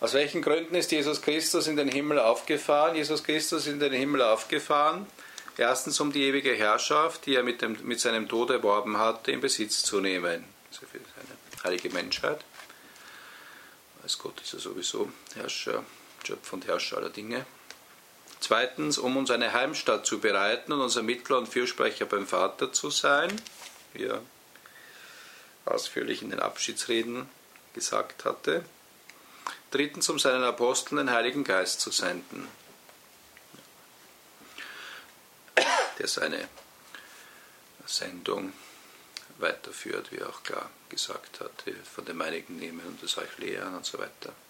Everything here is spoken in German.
Aus welchen Gründen ist Jesus Christus in den Himmel aufgefahren? Jesus Christus ist in den Himmel aufgefahren, erstens um die ewige Herrschaft, die er mit seinem Tod erworben hatte, in Besitz zu nehmen. Also für seine heilige Menschheit. Als Gott ist er sowieso Herrscher, Schöpfer und Herrscher aller Dinge. Zweitens, um uns eine Heimstatt zu bereiten und unser Mittler und Fürsprecher beim Vater zu sein, wie er ausführlich in den Abschiedsreden gesagt hatte. Drittens, um seinen Aposteln den Heiligen Geist zu senden, der seine Sendung weiterführt, wie er auch klar gesagt hat, von dem Meinigen nehmen und es euch lehren und so weiter.